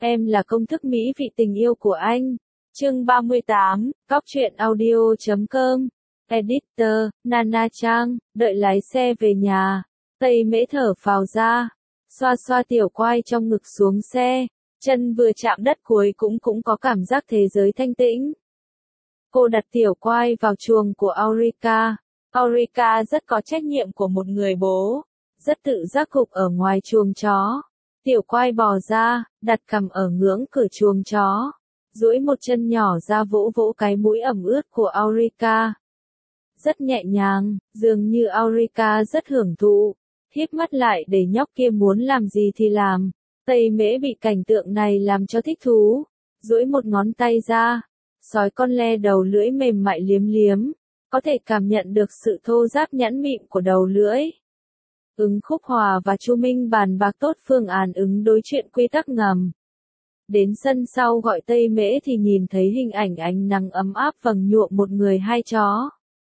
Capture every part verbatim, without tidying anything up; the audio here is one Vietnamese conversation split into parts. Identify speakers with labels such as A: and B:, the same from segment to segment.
A: Em là công thức mỹ vị tình yêu của anh. Chương ba mươi tám, Cóc truyện audio chấm com. Editor, Nana Trang, đợi lái xe về nhà. Tây Mễ thở phào ra, xoa xoa tiểu quai trong ngực xuống xe, chân vừa chạm đất cuối cũng cũng có cảm giác thế giới thanh tĩnh. Cô đặt tiểu quai vào chuồng của Aurica. Aurica rất có trách nhiệm của một người bố, rất tự giác gục ở ngoài chuồng chó. Tiểu quai bò ra, đặt cằm ở ngưỡng cửa chuồng chó, duỗi một chân nhỏ ra vỗ vỗ cái mũi ẩm ướt của Aurica. Rất nhẹ nhàng, dường như Aurica rất hưởng thụ, híp mắt lại để nhóc kia muốn làm gì thì làm. Tây Mễ bị cảnh tượng này làm cho thích thú, duỗi một ngón tay ra, sói con le đầu lưỡi mềm mại liếm liếm, có thể cảm nhận được sự thô ráp nhẵn mịn của đầu lưỡi. Ứng Khúc Hòa và Chu Minh bàn bạc tốt phương án ứng đối chuyện quy tắc ngầm. Đến sân sau gọi Tây Mễ thì nhìn thấy hình ảnh ánh nắng ấm áp vầng nhuộm một người hai chó.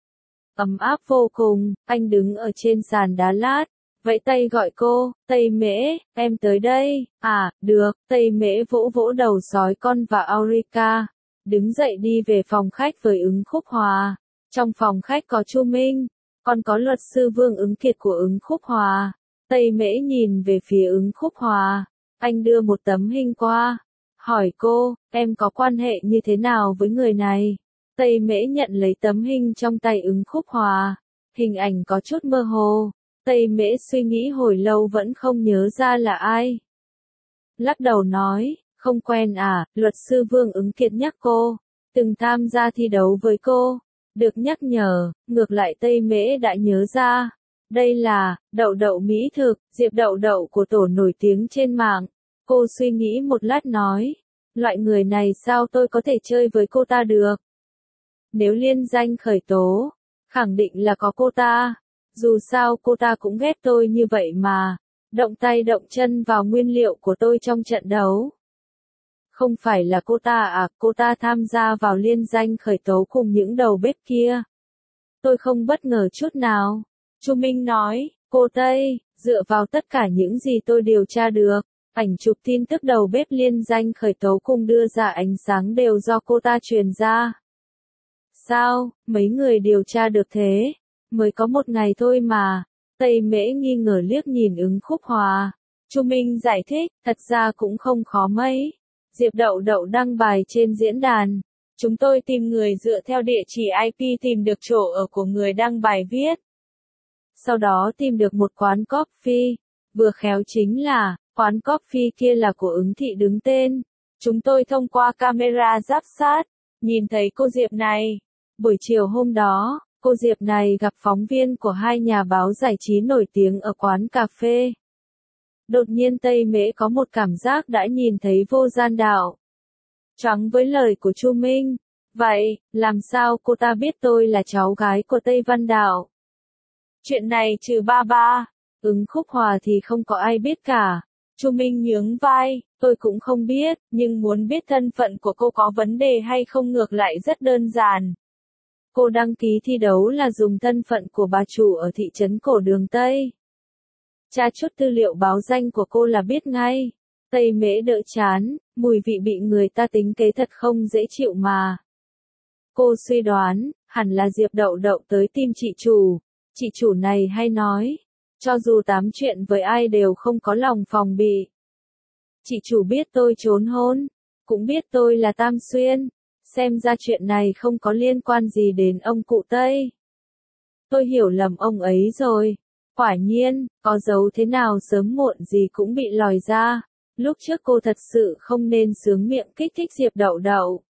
A: Ấm áp vô cùng, anh đứng ở trên sàn đá lát, vẫy tay gọi cô, Tây Mễ, em tới đây. À, được, Tây Mễ vỗ vỗ đầu sói con và Aurica, đứng dậy đi về phòng khách với Ứng Khúc Hòa. Trong phòng khách có Chu Minh, còn có luật sư Vương Ứng Kiệt của Ứng Khúc Hòa. Tây Mễ nhìn về phía Ứng Khúc Hòa, anh đưa một tấm hình qua, hỏi cô, em có quan hệ như thế nào với người này? Tây Mễ nhận lấy tấm hình trong tay Ứng Khúc Hòa, hình ảnh có chút mơ hồ. Tây Mễ suy nghĩ hồi lâu vẫn không nhớ ra là ai. Lắc đầu nói, không quen à, luật sư Vương Ứng Kiệt nhắc cô, từng tham gia thi đấu với cô. Được nhắc nhở, ngược lại Tây Mễ đã nhớ ra. Đây là, đậu đậu mỹ thực, Diệp Đậu Đậu của tổ nổi tiếng trên mạng. Cô suy nghĩ một lát nói, loại người này sao tôi có thể chơi với cô ta được? Nếu liên danh khởi tố, khẳng định là có cô ta. Dù sao cô ta cũng ghét tôi như vậy mà, động tay động chân vào nguyên liệu của tôi trong trận đấu. Không phải là cô ta à, cô ta tham gia vào liên danh khởi tố cùng những đầu bếp kia. Tôi không bất ngờ chút nào. Chu Minh nói, cô Tây, dựa vào tất cả những gì tôi điều tra được, ảnh chụp tin tức đầu bếp liên danh khởi tố cùng đưa ra ánh sáng đều do cô ta truyền ra. Sao, mấy người điều tra được thế? Mới có một ngày thôi mà. Tây Mễ nghi ngờ liếc nhìn Ứng Khúc Hòa. Chu Minh giải thích, thật ra cũng không khó mấy. Diệp Đậu Đậu đăng bài trên diễn đàn. Chúng tôi tìm người dựa theo địa chỉ i pê tìm được chỗ ở của người đăng bài viết. Sau đó tìm được một quán coffee. Vừa khéo chính là, quán coffee kia là của Ứng Thị đứng tên. Chúng tôi thông qua camera giám sát, nhìn thấy cô Diệp này. Buổi chiều hôm đó, cô Diệp này gặp phóng viên của hai nhà báo giải trí nổi tiếng ở quán cà phê. Đột nhiên Tây Mễ có một cảm giác đã nhìn thấy vô gian đạo. Choáng với lời của Chu Minh. Vậy, làm sao cô ta biết tôi là cháu gái của Tây Văn Đạo? Chuyện này trừ ba ba, Ứng Khúc Hòa thì không có ai biết cả. Chu Minh nhướng vai, tôi cũng không biết, nhưng muốn biết thân phận của cô có vấn đề hay không ngược lại rất đơn giản. Cô đăng ký thi đấu là dùng thân phận của bà chủ ở thị trấn Cổ Đường Tây. Tra chút tư liệu báo danh của cô là biết ngay. Tây Mễ đỡ chán, mùi vị bị người ta tính kế thật không dễ chịu mà. Cô suy đoán, hẳn là Diệp Đậu Đậu tới tìm chị chủ. Chị chủ này hay nói, cho dù tám chuyện với ai đều không có lòng phòng bị. Chị chủ biết tôi trốn hôn, cũng biết tôi là Tam Xuyên. Xem ra chuyện này không có liên quan gì đến ông cụ Tây. Tôi hiểu lầm ông ấy rồi. Quả nhiên, có dấu thế nào sớm muộn gì cũng bị lòi ra. Lúc trước cô thật sự không nên sướng miệng kích thích Diệp Đậu Đậu.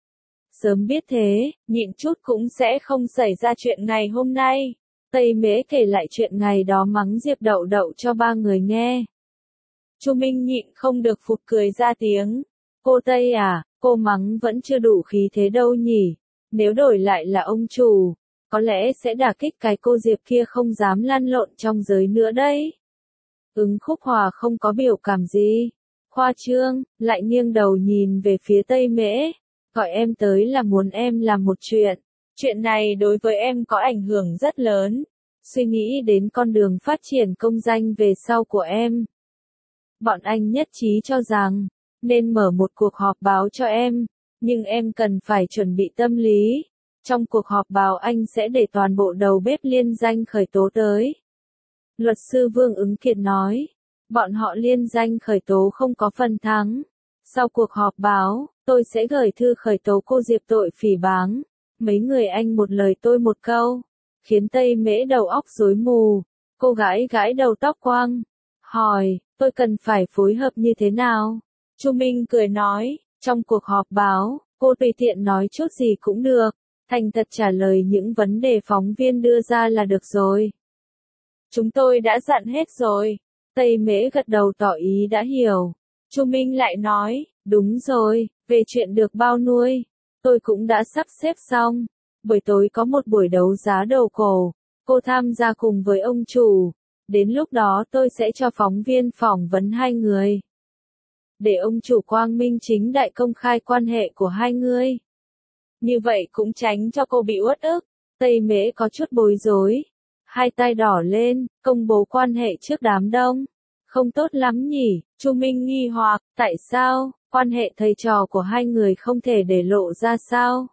A: Sớm biết thế, nhịn chút cũng sẽ không xảy ra chuyện ngày hôm nay. Tây Mễ kể lại chuyện ngày đó mắng Diệp Đậu Đậu cho ba người nghe. Chu Minh nhịn không được phụt cười ra tiếng. Cô Tây à, cô mắng vẫn chưa đủ khí thế đâu nhỉ. Nếu đổi lại là ông chủ, có lẽ sẽ đả kích cái cô Diệp kia không dám lăn lộn trong giới nữa đấy. Ứng Khúc Hòa không có biểu cảm gì. Khoa trương, lại nghiêng đầu nhìn về phía Tây Mễ. Gọi em tới là muốn em làm một chuyện. Chuyện này đối với em có ảnh hưởng rất lớn. Suy nghĩ đến con đường phát triển công danh về sau của em. Bọn anh nhất trí cho rằng, nên mở một cuộc họp báo cho em, nhưng em cần phải chuẩn bị tâm lý. Trong cuộc họp báo anh sẽ để toàn bộ đầu bếp liên danh khởi tố tới. Luật sư Vương Ứng Kiệt nói, bọn họ liên danh khởi tố không có phần thắng. Sau cuộc họp báo, tôi sẽ gửi thư khởi tố cô Diệp tội phỉ báng. Mấy người anh một lời tôi một câu, khiến Tây Mễ đầu óc rối mù. Cô gái gãi đầu tóc quăng, hỏi, tôi cần phải phối hợp như thế nào? Chu Minh cười nói, trong cuộc họp báo, cô tùy tiện nói chút gì cũng được, thành thật trả lời những vấn đề phóng viên đưa ra là được rồi. Chúng tôi đã dặn hết rồi. Tây Mễ gật đầu tỏ ý đã hiểu. Chu Minh lại nói, đúng rồi, về chuyện được bao nuôi, tôi cũng đã sắp xếp xong. Buổi tối có một buổi đấu giá đồ cổ, cô tham gia cùng với ông chủ. Đến lúc đó tôi sẽ cho phóng viên phỏng vấn hai người. Để ông chủ quang minh chính đại công khai quan hệ của hai người. Như vậy cũng tránh cho cô bị uất ức. Tây Mễ có chút bối rối. Hai tay đỏ lên, công bố quan hệ trước đám đông. Không tốt lắm nhỉ, Chu Minh nghi hoặc, tại sao, quan hệ thầy trò của hai người không thể để lộ ra sao?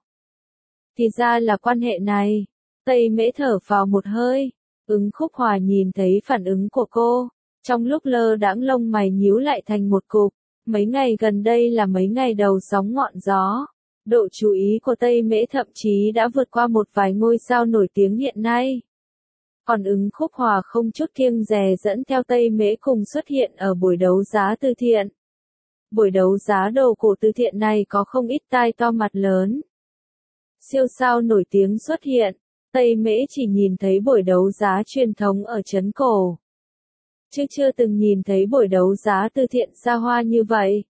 A: Thì ra là quan hệ này. Tây Mễ thở vào một hơi. Ứng Khúc Hòa nhìn thấy phản ứng của cô. Trong lúc lơ đãng lông mày nhíu lại thành một cục. Mấy ngày gần đây là mấy ngày đầu sóng ngọn gió. Độ chú ý của Tây Mễ thậm chí đã vượt qua một vài ngôi sao nổi tiếng hiện nay. Còn Ứng Khúc Hòa không chút kiêng dè dẫn theo Tây Mễ cùng xuất hiện ở buổi đấu giá từ thiện. Buổi đấu giá đồ cổ từ thiện này có không ít tai to mặt lớn. Siêu sao nổi tiếng xuất hiện, Tây Mễ chỉ nhìn thấy buổi đấu giá truyền thống ở trấn cổ. Chứ chưa từng nhìn thấy buổi đấu giá từ thiện xa hoa như vậy.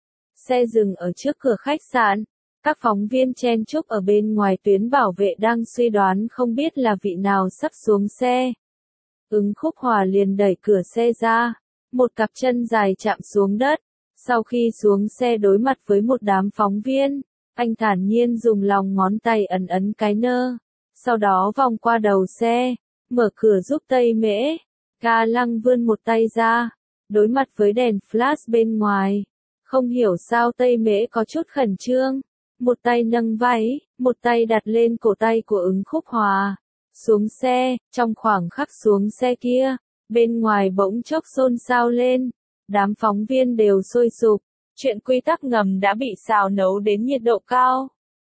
A: Xe dừng ở trước cửa khách sạn. Các phóng viên chen chúc ở bên ngoài tuyến bảo vệ đang suy đoán không biết là vị nào sắp xuống xe. Ứng Khúc Hòa liền đẩy cửa xe ra. Một cặp chân dài chạm xuống đất. Sau khi xuống xe đối mặt với một đám phóng viên, anh thản nhiên dùng lòng ngón tay ấn ấn cái nơ. Sau đó vòng qua đầu xe, mở cửa giúp Tây Mễ. Ca Lăng vươn một tay ra, đối mặt với đèn flash bên ngoài. Không hiểu sao Tây Mễ có chút khẩn trương. Một tay nâng váy, một tay đặt lên cổ tay của Ứng Khúc Hòa. Xuống xe, trong khoảng khắc xuống xe kia, bên ngoài bỗng chốc xôn xao lên. Đám phóng viên đều sôi sục. Chuyện quy tắc ngầm đã bị xào nấu đến nhiệt độ cao.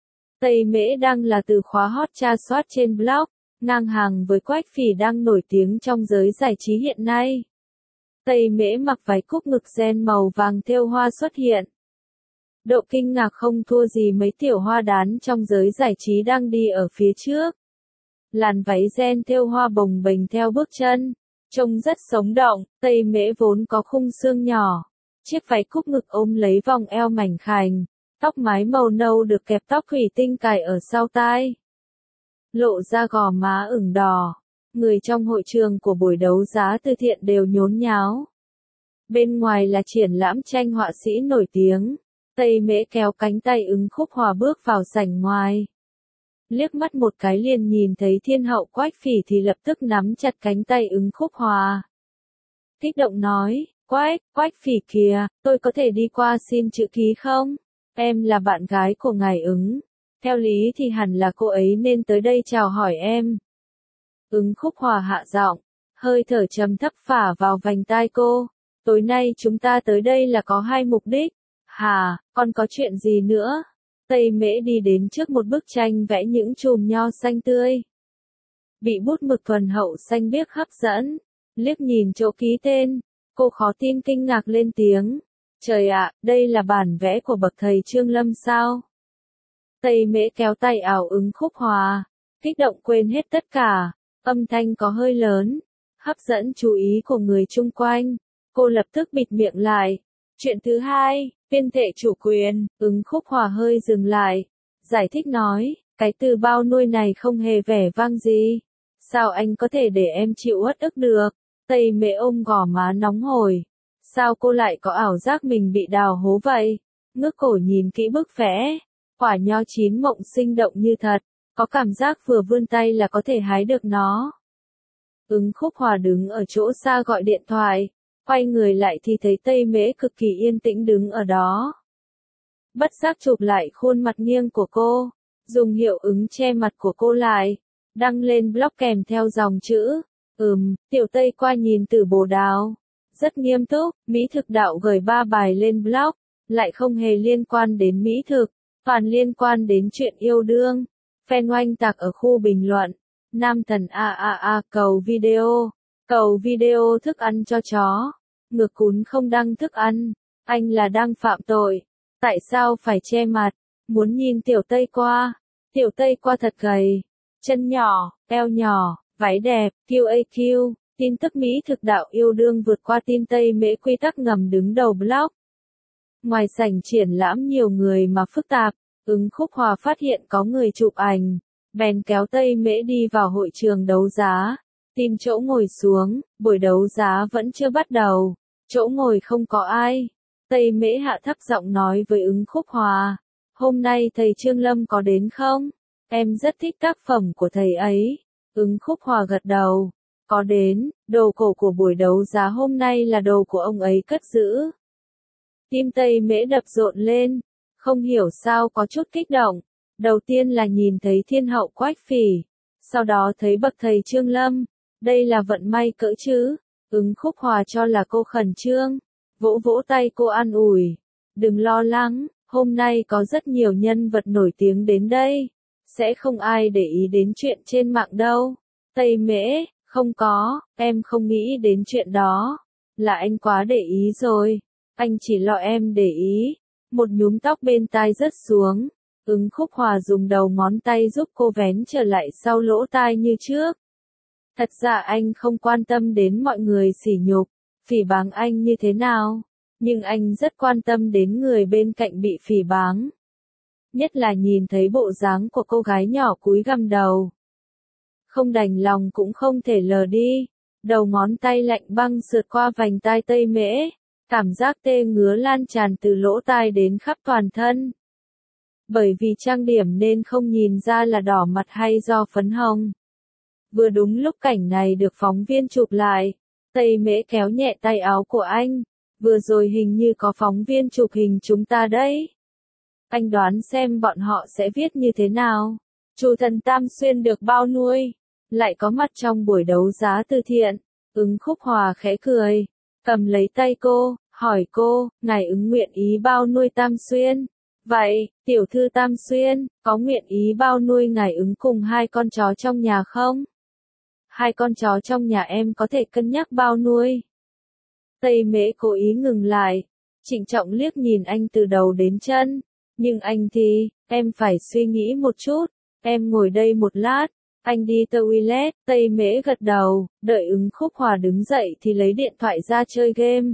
A: Tây Mễ đang là từ khóa hot tra soát trên blog, ngang hàng với Quách Phỉ đang nổi tiếng trong giới giải trí hiện nay. Tây Mễ mặc váy cúc ngực ren màu vàng thêu hoa xuất hiện. Độ kinh ngạc không thua gì mấy tiểu hoa đán trong giới giải trí đang đi ở phía trước. Làn váy ren thêu hoa bồng bềnh theo bước chân, trông rất sống động. Tây Mễ vốn có khung xương nhỏ, chiếc váy cúc ngực ôm lấy vòng eo mảnh khảnh, tóc mái màu nâu được kẹp tóc thủy tinh cài ở sau tai, lộ ra gò má ửng đỏ. Người trong hội trường của buổi đấu giá từ thiện đều nhốn nháo. Bên ngoài là triển lãm tranh họa sĩ nổi tiếng. Tây Mễ kéo cánh tay Ứng Khúc Hòa bước vào sảnh ngoài. Liếc mắt một cái liền nhìn thấy thiên hậu Quách Phỉ thì lập tức nắm chặt cánh tay Ứng Khúc Hòa. Kích động nói, Quách, Quách Phỉ kìa, tôi có thể đi qua xin chữ ký không? Em là bạn gái của ngài Ứng. Theo lý thì hẳn là cô ấy nên tới đây chào hỏi em. Ứng Khúc Hòa hạ giọng, hơi thở trầm thấp phả vào vành tai cô. Tối nay chúng ta tới đây là có hai mục đích. Hà, còn có chuyện gì nữa? Tây Mễ đi đến trước một bức tranh vẽ những chùm nho xanh tươi. Bị bút mực thuần hậu xanh biếc hấp dẫn. Liếc nhìn chỗ ký tên, cô khó tin kinh ngạc lên tiếng. Trời ạ, đây là bản vẽ của bậc thầy Trương Lâm sao? Tây Mễ kéo tay ảo Ứng Khúc Hòa, kích động quên hết tất cả. Âm thanh có hơi lớn, hấp dẫn chú ý của người chung quanh. Cô lập tức bịt miệng lại. Chuyện thứ hai, tuyên thệ chủ quyền. Ứng Khúc Hòa hơi dừng lại, giải thích nói, cái từ bao nuôi này không hề vẻ vang gì. Sao anh có thể để em chịu uất ức được? Tây Mễ ôm gò má nóng hổi. Sao cô lại có ảo giác mình bị đào hố vậy? Ngước cổ nhìn kỹ bức vẽ, quả nho chín mộng sinh động như thật, có cảm giác vừa vươn tay là có thể hái được nó. Ứng Khúc Hòa đứng ở chỗ xa gọi điện thoại. Quay người lại thì thấy Tây Mễ cực kỳ yên tĩnh đứng ở đó. Bất giác chụp lại khuôn mặt nghiêng của cô, dùng hiệu ứng che mặt của cô lại, đăng lên blog kèm theo dòng chữ, ừm, Tiểu Tây qua nhìn Tử Bồ Đào. Rất nghiêm túc, mỹ thực đạo gửi ba bài lên blog, lại không hề liên quan đến mỹ thực, toàn liên quan đến chuyện yêu đương. Fan oanh tạc ở khu bình luận, nam thần a a a cầu video, cầu video thức ăn cho chó, ngược cún không đăng thức ăn, anh là đang phạm tội, tại sao phải che mặt, muốn nhìn Tiểu Tây qua, Tiểu Tây qua thật gầy, chân nhỏ, eo nhỏ, váy đẹp, quy a quy, tin tức mỹ thực đạo yêu đương vượt qua tin Tây Mễ quy tắc ngầm đứng đầu blog. Ngoài sảnh triển lãm nhiều người mà phức tạp, Ứng Khúc Hòa phát hiện có người chụp ảnh, bèn kéo Tây Mễ đi vào hội trường đấu giá, tìm chỗ ngồi xuống, buổi đấu giá vẫn chưa bắt đầu, chỗ ngồi không có ai. Tây Mễ hạ thấp giọng nói với Ứng Khúc Hòa, hôm nay thầy Trương Lâm có đến không? Em rất thích tác phẩm của thầy ấy. Ứng Khúc Hòa gật đầu, có đến, đồ cổ của buổi đấu giá hôm nay là đồ của ông ấy cất giữ. Tim Tây Mễ đập rộn lên, không hiểu sao có chút kích động. Đầu tiên là nhìn thấy thiên hậu Quách Phỉ, sau đó thấy bậc thầy Trương Lâm, đây là vận may cỡ chứ. Ứng Khúc Hòa cho là cô khẩn trương, vỗ vỗ tay cô an ủi, đừng lo lắng, hôm nay có rất nhiều nhân vật nổi tiếng đến đây, sẽ không ai để ý đến chuyện trên mạng đâu. Tây Mễ, không có, em không nghĩ đến chuyện đó, là anh quá để ý rồi, anh chỉ lo em để ý. Một nhúm tóc bên tai rớt xuống, Ứng Khúc Hòa dùng đầu ngón tay giúp cô vén trở lại sau lỗ tai như trước. Thật ra anh không quan tâm đến mọi người sỉ nhục, phỉ báng anh như thế nào, nhưng anh rất quan tâm đến người bên cạnh bị phỉ báng. Nhất là nhìn thấy bộ dáng của cô gái nhỏ cúi gằm đầu. Không đành lòng cũng không thể lờ đi, đầu ngón tay lạnh băng sượt qua vành tai Tây Mễ, cảm giác tê ngứa lan tràn từ lỗ tai đến khắp toàn thân. Bởi vì trang điểm nên không nhìn ra là đỏ mặt hay do phấn hồng. Vừa đúng lúc cảnh này được phóng viên chụp lại, Tây Mễ kéo nhẹ tay áo của anh, vừa rồi hình như có phóng viên chụp hình chúng ta đấy. Anh đoán xem bọn họ sẽ viết như thế nào. Chủ thần Tam Xuyên được bao nuôi, lại có mặt trong buổi đấu giá từ thiện. Ứng Khúc Hòa khẽ cười, cầm lấy tay cô, hỏi cô, ngài ứng nguyện ý bao nuôi Tam Xuyên? Vậy, tiểu thư Tam Xuyên, có nguyện ý bao nuôi ngài ứng cùng hai con chó trong nhà không? Hai con chó trong nhà em có thể cân nhắc bao nuôi. Tây Mễ cố ý ngừng lại, trịnh trọng liếc nhìn anh từ đầu đến chân. Nhưng anh thì, em phải suy nghĩ một chút, em ngồi đây một lát, anh đi toilet. Tây Mễ gật đầu, đợi Ứng Khúc Hòa đứng dậy thì lấy điện thoại ra chơi game.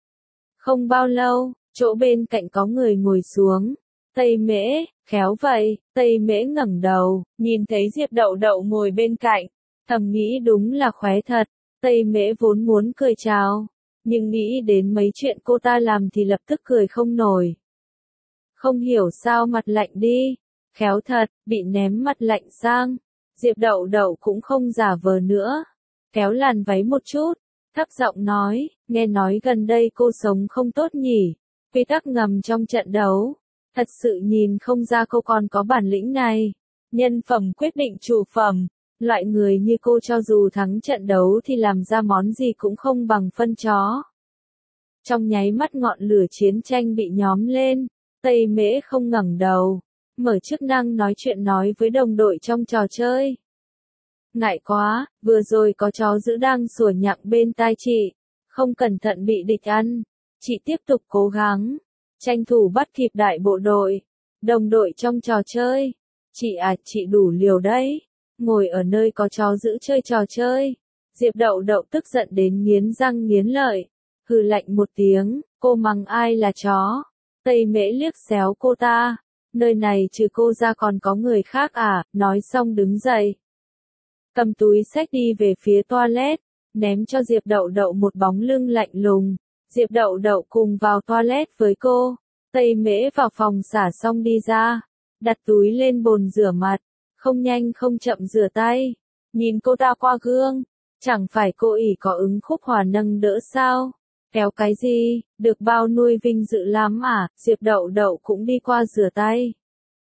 A: Không bao lâu, chỗ bên cạnh có người ngồi xuống. Tây Mễ, khéo vậy. Tây Mễ ngẩng đầu, nhìn thấy Diệp Đậu Đậu ngồi bên cạnh, thầm nghĩ đúng là khóe thật. Tây Mễ vốn muốn cười chào, nhưng nghĩ đến mấy chuyện cô ta làm thì lập tức cười không nổi. Không hiểu sao mặt lạnh đi, khéo thật, bị ném mặt lạnh sang. Diệp Đậu Đậu cũng không giả vờ nữa, kéo làn váy một chút, thấp giọng nói, nghe nói gần đây cô sống không tốt nhỉ, quy tắc ngầm trong trận đấu, thật sự nhìn không ra cô còn có bản lĩnh này, nhân phẩm quyết định chủ phẩm, loại người như cô cho dù thắng trận đấu thì làm ra món gì cũng không bằng phân chó. Trong nháy mắt ngọn lửa chiến tranh bị nhóm lên, Tây Mễ không ngẩng đầu, mở chức năng nói chuyện nói với đồng đội trong trò chơi. Ngại quá, vừa rồi có chó dữ đang sủa nhặng bên tai chị, không cẩn thận bị địch ăn, chị tiếp tục cố gắng, tranh thủ bắt kịp đại bộ đội, đồng đội trong trò chơi. Chị à, chị đủ liều đấy, ngồi ở nơi có chó dữ chơi trò chơi. Diệp Đậu Đậu tức giận đến nghiến răng nghiến lợi, hừ lạnh một tiếng, cô mắng ai là chó. Tây Mễ liếc xéo cô ta, nơi này trừ cô ra còn có người khác à, nói xong đứng dậy. Cầm túi xách đi về phía toilet, ném cho Diệp Đậu Đậu một bóng lưng lạnh lùng. Diệp Đậu Đậu cùng vào toilet với cô, Tây Mễ vào phòng xả xong đi ra, đặt túi lên bồn rửa mặt, không nhanh không chậm rửa tay, nhìn cô ta qua gương, chẳng phải cô ỷ có Ứng Khúc Hòa nâng đỡ sao, Kéo cái gì, được bao nuôi vinh dự lắm à, Diệp Đậu Đậu cũng đi qua rửa tay.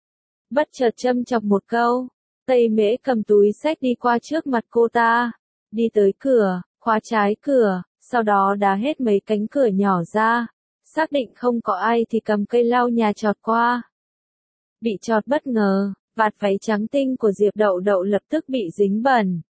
A: Bất chợt châm chọc một câu, Tây Mễ cầm túi xách đi qua trước mặt cô ta, đi tới cửa, khóa trái cửa, sau đó đá hết mấy cánh cửa nhỏ ra, xác định không có ai thì cầm cây lau nhà chọt qua. Bị chọt bất ngờ, vạt váy trắng tinh của Diệp Đậu Đậu lập tức bị dính bẩn.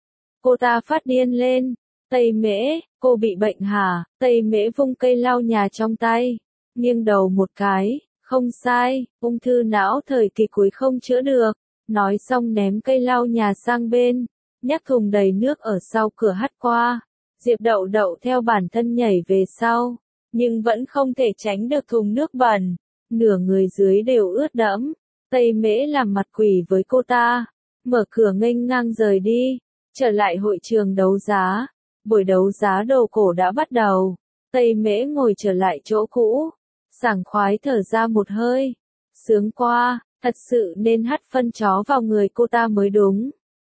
A: Cô ta phát điên lên, Tây Mễ, cô bị bệnh hả? Tây Mễ vung cây lau nhà trong tay, nghiêng đầu một cái, không sai, ung thư não thời kỳ cuối không chữa được. Nói xong ném cây lau nhà sang bên, nhắc thùng đầy nước ở sau cửa hắt qua. Diệp Đậu Đậu theo bản thân nhảy về sau, nhưng vẫn không thể tránh được thùng nước bẩn, nửa người dưới đều ướt đẫm. Tây Mễ làm mặt quỷ với cô ta, mở cửa nghênh ngang rời đi, trở lại hội trường đấu giá. Buổi đấu giá đồ cổ đã bắt đầu, Tây Mễ ngồi trở lại chỗ cũ, sảng khoái thở ra một hơi, sướng qua, thật sự nên hắt phân chó vào người cô ta mới đúng.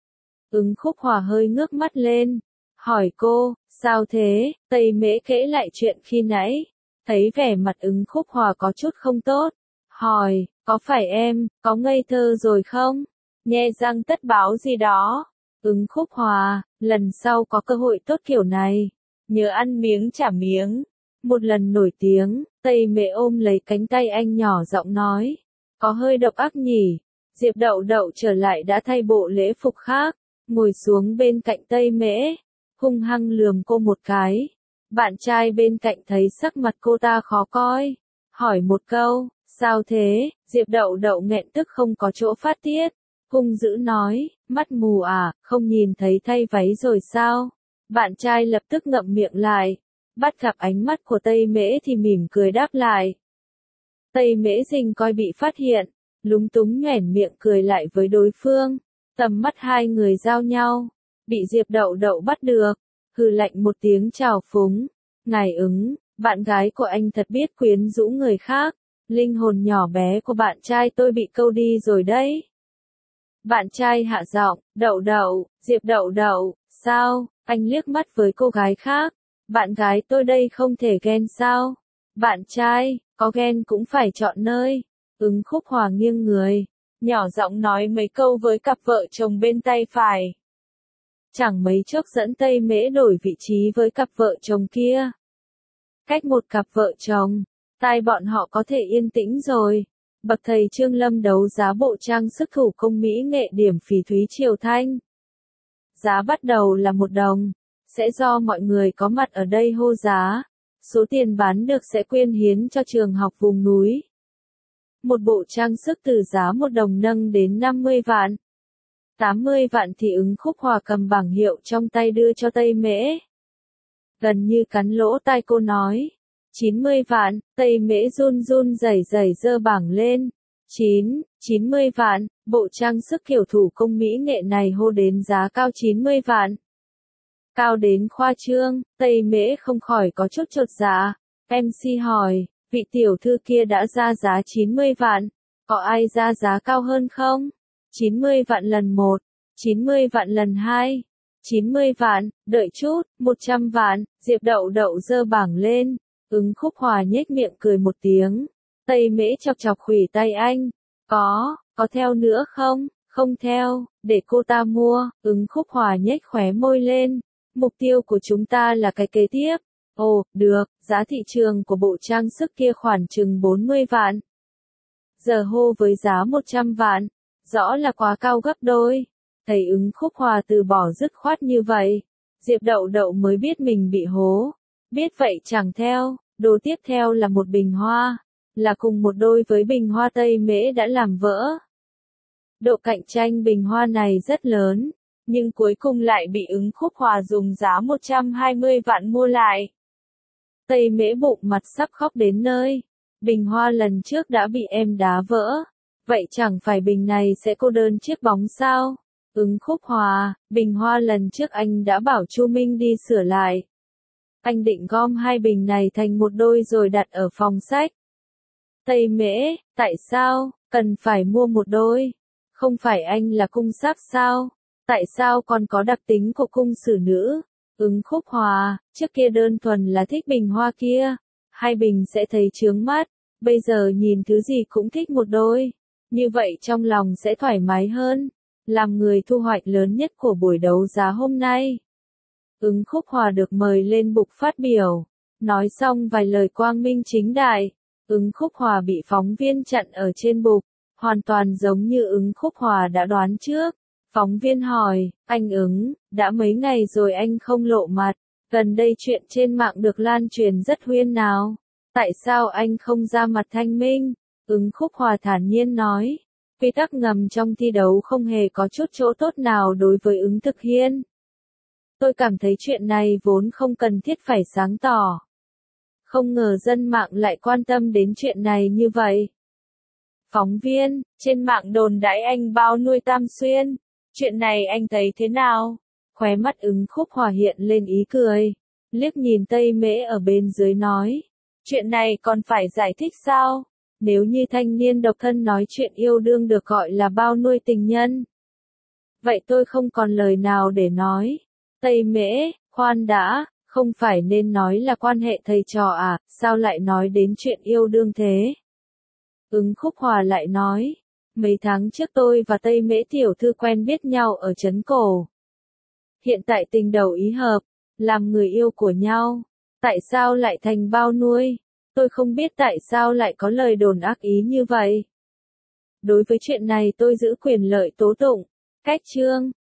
A: Ứng Khúc Hòa hơi ngước mắt lên, hỏi cô, sao thế? Tây Mễ kể lại chuyện khi nãy, thấy vẻ mặt Ứng Khúc Hòa có chút không tốt, hỏi, có phải em, có ngây thơ rồi không? Nhe răng tất báo gì đó. Ứng Khúc Hòa, lần sau có cơ hội tốt kiểu này, nhớ ăn miếng trả miếng. Một lần nổi tiếng, Tây Mễ ôm lấy cánh tay anh nhỏ giọng nói, có hơi độc ác nhỉ. Diệp Đậu Đậu trở lại đã thay bộ lễ phục khác, ngồi xuống bên cạnh Tây Mễ, hung hăng lườm cô một cái. Bạn trai bên cạnh thấy sắc mặt cô ta khó coi, hỏi một câu, sao thế? Diệp Đậu Đậu nghẹn tức không có chỗ phát tiết, hung dữ nói, mắt mù à, không nhìn thấy thay váy rồi sao? Bạn trai lập tức ngậm miệng lại, bắt gặp ánh mắt của Tây Mễ thì mỉm cười đáp lại. Tây Mễ Dình coi bị phát hiện, lúng túng nhoẻn miệng cười lại với đối phương, tầm mắt hai người giao nhau, bị Diệp Đậu Đậu bắt được, hừ lạnh một tiếng trào phúng, ngài Ứng, bạn gái của anh thật biết quyến rũ người khác, linh hồn nhỏ bé của bạn trai tôi bị câu đi rồi đấy. Bạn trai hạ giọng, Đậu Đậu, Diệp Đậu Đậu, sao? Anh liếc mắt với cô gái khác, bạn gái tôi đây không thể ghen sao? Bạn trai, có ghen cũng phải chọn nơi. Ứng Khúc Hòa nghiêng người, nhỏ giọng nói mấy câu với cặp vợ chồng bên tay phải. Chẳng mấy chốc dẫn Tây Mễ đổi vị trí với cặp vợ chồng kia. Cách một cặp vợ chồng, tai bọn họ có thể yên tĩnh rồi. Bậc thầy Trương Lâm đấu giá bộ trang sức thủ công mỹ nghệ điểm phỉ thúy Triều Thanh. Giá bắt đầu là một đồng, sẽ do mọi người có mặt ở đây hô giá. Số tiền bán được sẽ quyên hiến cho trường học vùng núi. Một bộ trang sức từ giá một đồng nâng đến năm mươi vạn. tám mươi vạn thì Ứng Khúc Hòa cầm bảng hiệu trong tay đưa cho Tây Mễ. Gần như cắn lỗ tai cô nói. chín mươi vạn, Tây Mễ run run rẩy rẩy giơ bảng lên. chín, chín mươi vạn, bộ trang sức kiểu thủ công mỹ nghệ này hô đến giá cao chín mươi vạn. Cao đến khoa trương, Tây Mễ không khỏi có chút chột dạ. em xê hỏi, vị tiểu thư kia đã ra giá chín mươi vạn, có ai ra giá cao hơn không? chín mươi vạn lần một, chín mươi vạn lần hai, chín mươi vạn, đợi chút, một trăm vạn, Diệp Đậu Đậu giơ bảng lên. Ứng Khúc Hòa nhếch miệng cười một tiếng. Tây Mễ chọc chọc khuỷu tay anh. Có, có theo nữa không? Không theo, để cô ta mua. Ứng Khúc Hòa nhếch khóe môi lên. Mục tiêu của chúng ta là cái kế tiếp. Ồ, được, giá thị trường của bộ trang sức kia khoảng chừng bốn mươi vạn. Giờ hô với giá một trăm vạn. Rõ là quá cao gấp đôi. Thấy Ứng Khúc Hòa từ bỏ dứt khoát như vậy. Diệp Đậu Đậu mới biết mình bị hố. Biết vậy chẳng theo, đồ tiếp theo là một bình hoa, là cùng một đôi với bình hoa Tây Mễ đã làm vỡ. Độ cạnh tranh bình hoa này rất lớn, nhưng cuối cùng lại bị Ứng Khúc Hòa dùng giá một trăm hai mươi vạn mua lại. Tây Mễ bụng mặt sắp khóc đến nơi, bình hoa lần trước đã bị em đá vỡ, vậy chẳng phải bình này sẽ cô đơn chiếc bóng sao? Ứng Khúc Hòa, bình hoa lần trước anh đã bảo Chu Minh đi sửa lại. Anh định gom hai bình này thành một đôi rồi đặt ở phòng sách. Tây Mễ, tại sao, cần phải mua một đôi? Không phải anh là cung sắc sao? Tại sao còn có đặc tính của cung xử nữ? Ứng Khúc Hòa, trước kia đơn thuần là thích bình hoa kia, hai bình sẽ thấy chướng mắt, bây giờ nhìn thứ gì cũng thích một đôi, như vậy trong lòng sẽ thoải mái hơn, làm người thu hoạch lớn nhất của buổi đấu giá hôm nay. Ứng Khúc Hòa được mời lên bục phát biểu, nói xong vài lời quang minh chính đại, Ứng Khúc Hòa bị phóng viên chặn ở trên bục, hoàn toàn giống như Ứng Khúc Hòa đã đoán trước. Phóng viên hỏi, anh Ứng, đã mấy ngày rồi anh không lộ mặt, gần đây chuyện trên mạng được lan truyền rất huyên náo, tại sao anh không ra mặt thanh minh? Ứng Khúc Hòa thản nhiên nói, quy tắc ngầm trong thi đấu không hề có chút chỗ tốt nào đối với Ứng Thực Hiên. Tôi cảm thấy chuyện này vốn không cần thiết phải sáng tỏ. Không ngờ dân mạng lại quan tâm đến chuyện này như vậy. Phóng viên, trên mạng đồn đãi anh bao nuôi Tam Xuyên. Chuyện này anh thấy thế nào? Khóe mắt Ứng Khúc Hòa hiện lên ý cười. Liếc nhìn Tây Mễ ở bên dưới nói. Chuyện này còn phải giải thích sao? Nếu như thanh niên độc thân nói chuyện yêu đương được gọi là bao nuôi tình nhân. Vậy tôi không còn lời nào để nói. Tây Mễ, khoan đã, không phải nên nói là quan hệ thầy trò à, sao lại nói đến chuyện yêu đương thế? Ứng Khúc Hòa lại nói. Mấy tháng trước tôi và Tây Mễ tiểu thư quen biết nhau ở Trấn Cổ. Hiện tại tình đầu ý hợp, làm người yêu của nhau. Tại sao lại thành bao nuôi? Tôi không biết tại sao lại có lời đồn ác ý như vậy. Đối với chuyện này tôi giữ quyền lợi tố tụng. Cách chương.